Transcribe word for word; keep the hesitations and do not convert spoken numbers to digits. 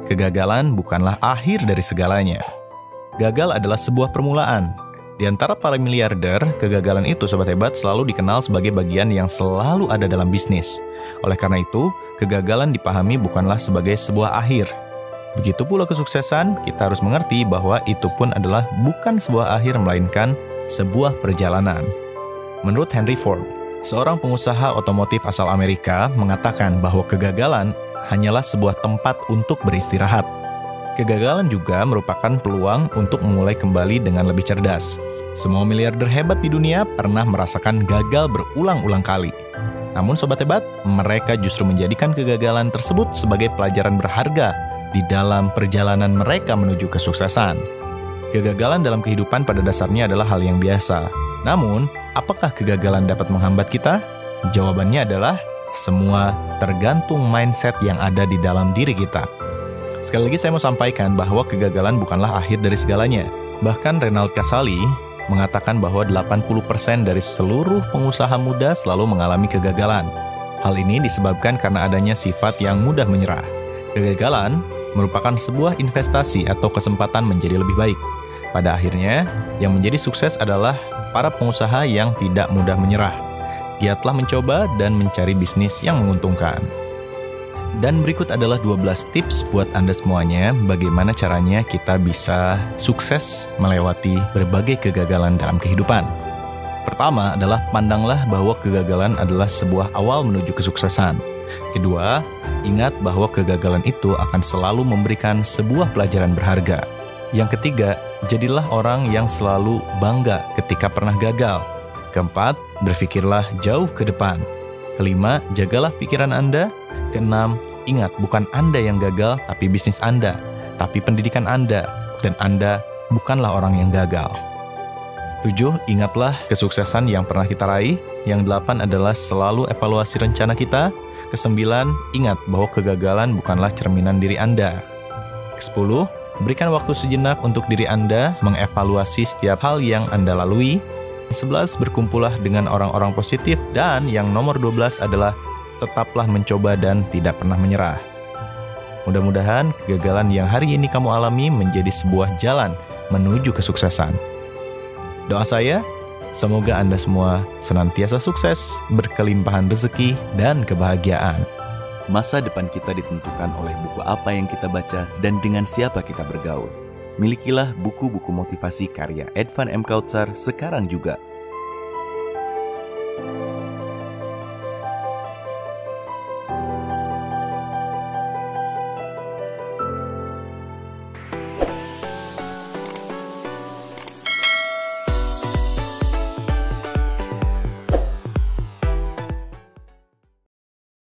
kegagalan bukanlah akhir dari segalanya. Gagal adalah sebuah permulaan. Di antara para miliarder, kegagalan itu Sobat Hebat selalu dikenal sebagai bagian yang selalu ada dalam bisnis. Oleh karena itu, kegagalan dipahami bukanlah sebagai sebuah akhir. Begitu pula kesuksesan, kita harus mengerti bahwa itu pun adalah bukan sebuah akhir melainkan sebuah perjalanan. Menurut Henry Ford, seorang pengusaha otomotif asal Amerika mengatakan bahwa kegagalan hanyalah sebuah tempat untuk beristirahat. Kegagalan juga merupakan peluang untuk memulai kembali dengan lebih cerdas. Semua miliarder hebat di dunia pernah merasakan gagal berulang-ulang kali. Namun Sobat Hebat, mereka justru menjadikan kegagalan tersebut sebagai pelajaran berharga di dalam perjalanan mereka menuju kesuksesan. Kegagalan dalam kehidupan pada dasarnya adalah hal yang biasa. Namun, apakah kegagalan dapat menghambat kita? Jawabannya adalah semua tergantung mindset yang ada di dalam diri kita. Sekali lagi saya mau sampaikan bahwa kegagalan bukanlah akhir dari segalanya. Bahkan Renald Kasali mengatakan bahwa delapan puluh persen dari seluruh pengusaha muda selalu mengalami kegagalan. Hal ini disebabkan karena adanya sifat yang mudah menyerah. Kegagalan merupakan sebuah investasi atau kesempatan menjadi lebih baik. Pada akhirnya, yang menjadi sukses adalah para pengusaha yang tidak mudah menyerah. Giatlah mencoba dan mencari bisnis yang menguntungkan. Dan berikut adalah dua belas tips buat Anda semuanya bagaimana caranya kita bisa sukses melewati berbagai kegagalan dalam kehidupan. Pertama adalah pandanglah bahwa kegagalan adalah sebuah awal menuju kesuksesan. Kedua, ingat bahwa kegagalan itu akan selalu memberikan sebuah pelajaran berharga. Yang ketiga, jadilah orang yang selalu bangga ketika pernah gagal. Keempat, berpikirlah jauh ke depan. Kelima, jagalah pikiran Anda. Keenam, ingat bukan Anda yang gagal, tapi bisnis Anda, tapi pendidikan Anda, dan Anda bukanlah orang yang gagal. Tujuh, ingatlah kesuksesan yang pernah kita raih. Yang delapan adalah selalu evaluasi rencana kita. Kesembilan, ingat bahwa kegagalan bukanlah cerminan diri Anda. Kesepuluh, berikan waktu sejenak untuk diri Anda mengevaluasi setiap hal yang Anda lalui. Sebelas, berkumpullah dengan orang-orang positif. Dan yang nomor dua belas adalah tetaplah mencoba dan tidak pernah menyerah. Mudah-mudahan kegagalan yang hari ini kamu alami menjadi sebuah jalan menuju kesuksesan. Doa saya, semoga Anda semua senantiasa sukses, berkelimpahan rezeki dan kebahagiaan. Masa depan kita ditentukan oleh buku apa yang kita baca dan dengan siapa kita bergaul. Milikilah buku-buku motivasi karya Edvan M. Kautsar sekarang juga.